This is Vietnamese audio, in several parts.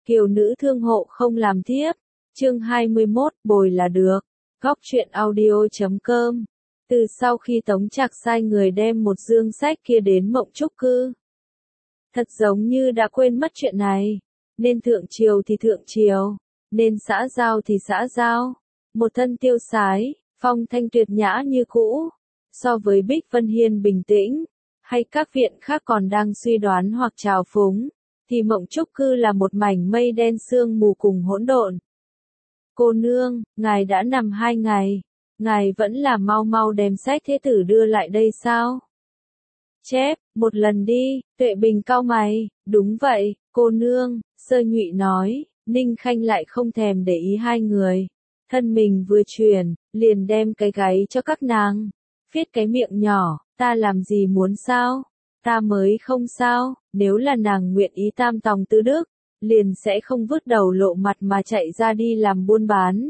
Kiều nữ thương hộ không làm thiếp. Chương 21, bồi là được. Góc truyện audio.com. Từ sau khi Tống Trạc sai người đem một dương sách kia đến Mộng Trúc Cư, thật giống như đã quên mất chuyện này. Nên thượng triều thì thượng triều, nên xã giao thì xã giao. Một thân tiêu sái, phong thanh tuyệt nhã như cũ. So với Bích Vân Hiên bình tĩnh, hay các viện khác còn đang suy đoán hoặc trào phúng, thì Mộng Trúc Cư là một mảnh mây đen sương mù cùng hỗn độn. Cô nương, ngài đã nằm 2 ngày, ngài vẫn là mau mau đem sách thế tử đưa lại đây sao? Chép, một lần đi. Tuệ Bình cau mày. Đúng vậy, cô nương, Sơ Nhụy nói. Ninh Khanh lại không thèm để ý hai người. Thân mình vừa chuyển, liền đem cái gáy cho các nàng. Viết cái miệng nhỏ, ta làm gì muốn sao? Ta mới không sao, nếu là nàng nguyện ý tam tòng tứ đức, liền sẽ không vứt đầu lộ mặt mà chạy ra đi làm buôn bán.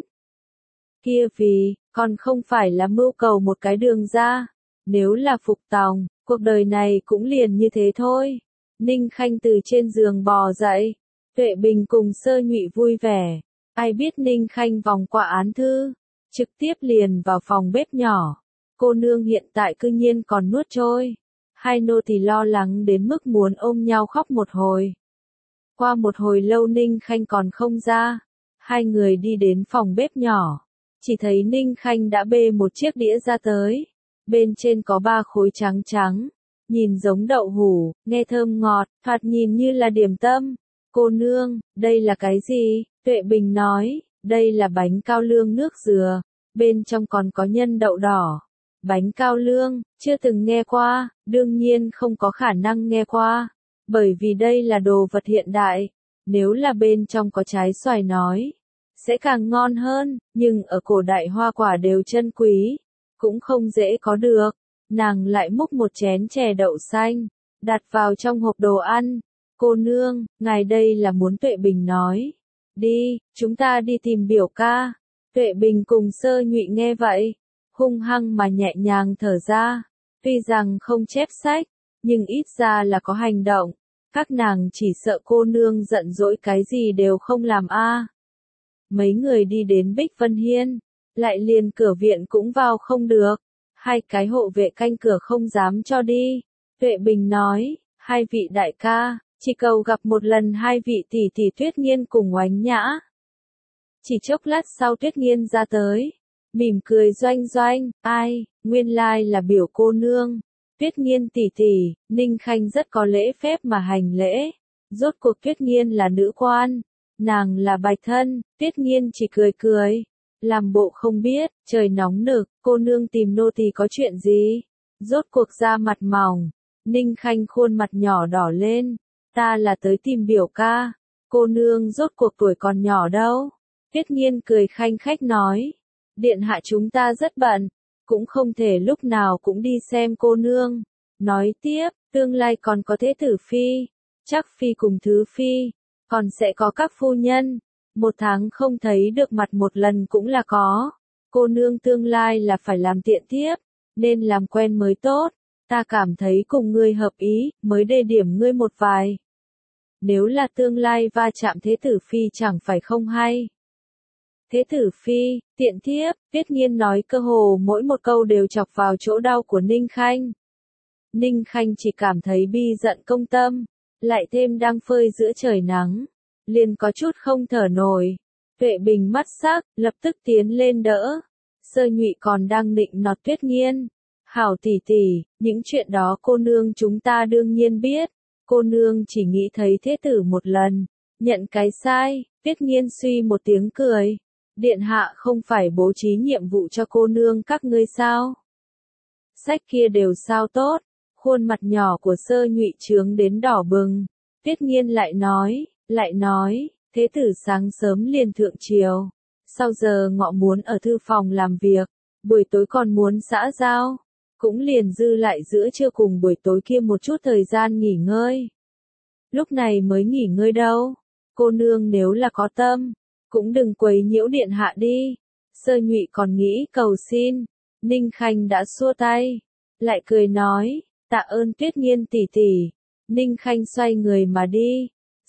Kia vì, còn không phải là mưu cầu một cái đường ra. Nếu là phục tòng, cuộc đời này cũng liền như thế thôi. Ninh Khanh từ trên giường bò dậy. Tuệ Bình cùng Sơ Nhụy vui vẻ. Ai biết Ninh Khanh vòng qua án thư, trực tiếp liền vào phòng bếp nhỏ. Cô nương hiện tại cư nhiên còn nuốt trôi. Hai nô tỳ lo lắng đến mức muốn ôm nhau khóc một hồi. Qua một hồi lâu Ninh Khanh còn không ra. Hai người đi đến phòng bếp nhỏ. Chỉ thấy Ninh Khanh đã bê một chiếc đĩa ra tới. Bên trên có 3 khối trắng trắng. Nhìn giống đậu hũ, nghe thơm ngọt, thoạt nhìn như là điểm tâm. Cô nương, đây là cái gì? Tuệ Bình nói, đây là bánh cao lương nước dừa. Bên trong còn có nhân đậu đỏ. Bánh cao lương, chưa từng nghe qua, đương nhiên không có khả năng nghe qua. Bởi vì đây là đồ vật hiện đại. Nếu là bên trong có trái xoài nói, sẽ càng ngon hơn, nhưng ở cổ đại hoa quả đều chân quý, cũng không dễ có được. Nàng lại múc một chén chè đậu xanh, đặt vào trong hộp đồ ăn. Cô nương, ngài đây là muốn Tuệ Bình nói. Đi, chúng ta đi tìm biểu ca. Tuệ Bình cùng Sơ Nhụy nghe vậy, hung hăng mà nhẹ nhàng thở ra. Tuy rằng không chép sách, nhưng ít ra là có hành động. Các nàng chỉ sợ cô nương giận dỗi cái gì đều không làm a. Mấy người đi đến Bích Vân Hiên, lại liền cửa viện cũng vào không được. 2 cái hộ vệ canh cửa không dám cho đi. Tuệ Bình nói, 2 vị đại ca, chỉ cầu gặp một lần 2 vị tỷ tỷ Tuyết Nghiên cùng Oánh Nhã. Chỉ chốc lát sau Tuyết Nghiên ra tới, mỉm cười doanh doanh, ai, nguyên lai là biểu cô nương. Tuyết Nghiên tỷ tỷ, Ninh Khanh rất có lễ phép mà hành lễ. Rốt cuộc Tuyết Nghiên là nữ quan, nàng là bạch thân. Tuyết Nghiên chỉ cười cười, làm bộ không biết. Trời nóng nực, cô nương tìm nô tỳ có chuyện gì? Rốt cuộc ra mặt mỏng. Ninh Khanh khuôn mặt nhỏ đỏ lên. Ta là tới tìm biểu ca. Cô nương rốt cuộc tuổi còn nhỏ đâu. Tuyết Nghiên cười khanh khách nói, điện hạ chúng ta rất bận, cũng không thể lúc nào cũng đi xem cô nương. Nói tiếp, tương lai còn có thế tử phi, chắc phi cùng thứ phi, còn sẽ có các phu nhân. 1 tháng không thấy được mặt một lần cũng là có. Cô nương tương lai là phải làm tiện thiếp, nên làm quen mới tốt. Ta cảm thấy cùng ngươi hợp ý, mới đề điểm ngươi một vài. Nếu là tương lai va chạm thế tử phi chẳng phải không hay. Thế tử phi, tiện thiếp, Tuyết Nghiên nói cơ hồ mỗi một câu đều chọc vào chỗ đau của Ninh Khanh. Ninh Khanh chỉ cảm thấy bi giận công tâm, lại thêm đang phơi giữa trời nắng, liền có chút không thở nổi. Tuệ Bình mắt sắc, lập tức tiến lên đỡ. Sơ Nhụy còn đang nịnh nọt Tuyết Nghiên. Hảo tỷ tỷ, những chuyện đó cô nương chúng ta đương nhiên biết. Cô nương chỉ nghĩ thấy thế tử một lần, nhận cái sai. Tuyết Nghiên suy một tiếng cười. Điện hạ không phải bố trí nhiệm vụ cho cô nương các ngươi sao? Sách kia đều sao tốt. Khuôn mặt nhỏ của Sơ Nhụy trướng đến đỏ bừng. Tuyết Nghiên lại nói, thế tử sáng sớm liền thượng triều. Sau giờ ngọ muốn ở thư phòng làm việc, buổi tối còn muốn xã giao. Cũng liền dư lại giữa trưa cùng buổi tối kia một chút thời gian nghỉ ngơi. Lúc này mới nghỉ ngơi đâu. Cô nương nếu là có tâm, cũng đừng quấy nhiễu điện hạ đi. Sơ Nhụy còn nghĩ cầu xin. Ninh Khanh đã xua tay, lại cười nói, tạ ơn Tuyết Nghiên tỷ tỷ. Ninh Khanh xoay người mà đi.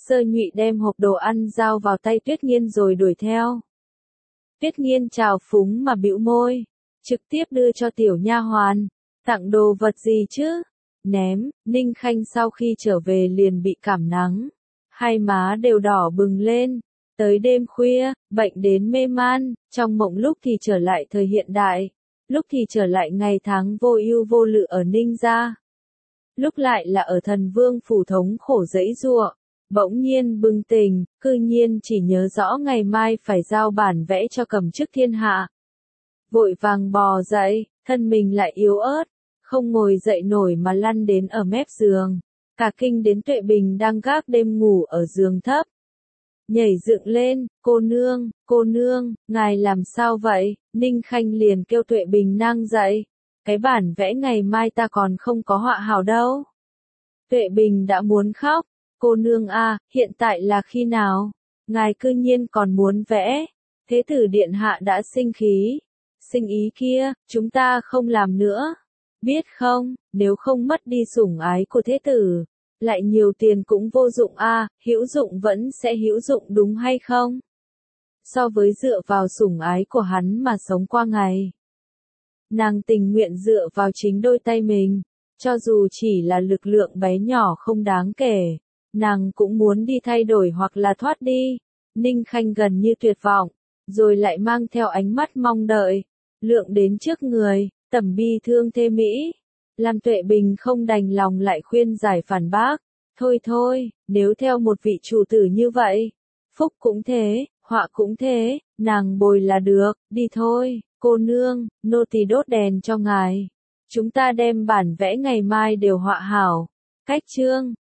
Sơ Nhụy đem hộp đồ ăn giao vào tay Tuyết Nghiên rồi đuổi theo. Tuyết Nghiên trào phúng mà bĩu môi, trực tiếp đưa cho tiểu nha hoàn, tặng đồ vật gì chứ? Ném. Ninh Khanh sau khi trở về liền bị cảm nắng, hai má đều đỏ bừng lên. Tới đêm khuya, bệnh đến mê man, trong mộng lúc thì trở lại thời hiện đại, lúc thì trở lại ngày tháng vô ưu vô lự ở Ninh gia, lúc lại là ở Thần Vương phủ thống khổ giãy giụa. Bỗng nhiên bừng tỉnh, cư nhiên chỉ nhớ rõ ngày mai phải giao bản vẽ cho Cầm Chức Thiên Hạ. Vội vàng bò dậy, thân mình lại yếu ớt, không ngồi dậy nổi mà lăn đến ở mép giường, cả kinh đến Tuệ Bình đang gác đêm ngủ ở giường thấp. Nhảy dựng lên, cô nương, ngài làm sao vậy? Ninh Khanh liền kêu Tuệ Bình nang dậy, cái bản vẽ ngày mai ta còn không có họa hảo đâu. Tuệ Bình đã muốn khóc, cô nương a, hiện tại là khi nào? Ngài cư nhiên còn muốn vẽ, thế tử điện hạ đã sinh khí, sinh ý kia, chúng ta không làm nữa, biết không, nếu không mất đi sủng ái của thế tử. Lại nhiều tiền cũng vô dụng a, hữu dụng vẫn sẽ hữu dụng đúng hay không? So với dựa vào sủng ái của hắn mà sống qua ngày, nàng tình nguyện dựa vào chính đôi tay mình, cho dù chỉ là lực lượng bé nhỏ không đáng kể, nàng cũng muốn đi thay đổi hoặc là thoát đi. Ninh Khanh gần như tuyệt vọng, rồi lại mang theo ánh mắt mong đợi, lượng đến trước người, tẩm bi thương thê mỹ. Làm Tuệ Bình không đành lòng lại khuyên giải phản bác, thôi, nếu theo một vị chủ tử như vậy, phúc cũng thế, họa cũng thế, nàng bồi là được, đi thôi, cô nương, nô tỳ đốt đèn cho ngài. Chúng ta đem bản vẽ ngày mai đều họa hảo. Cách chương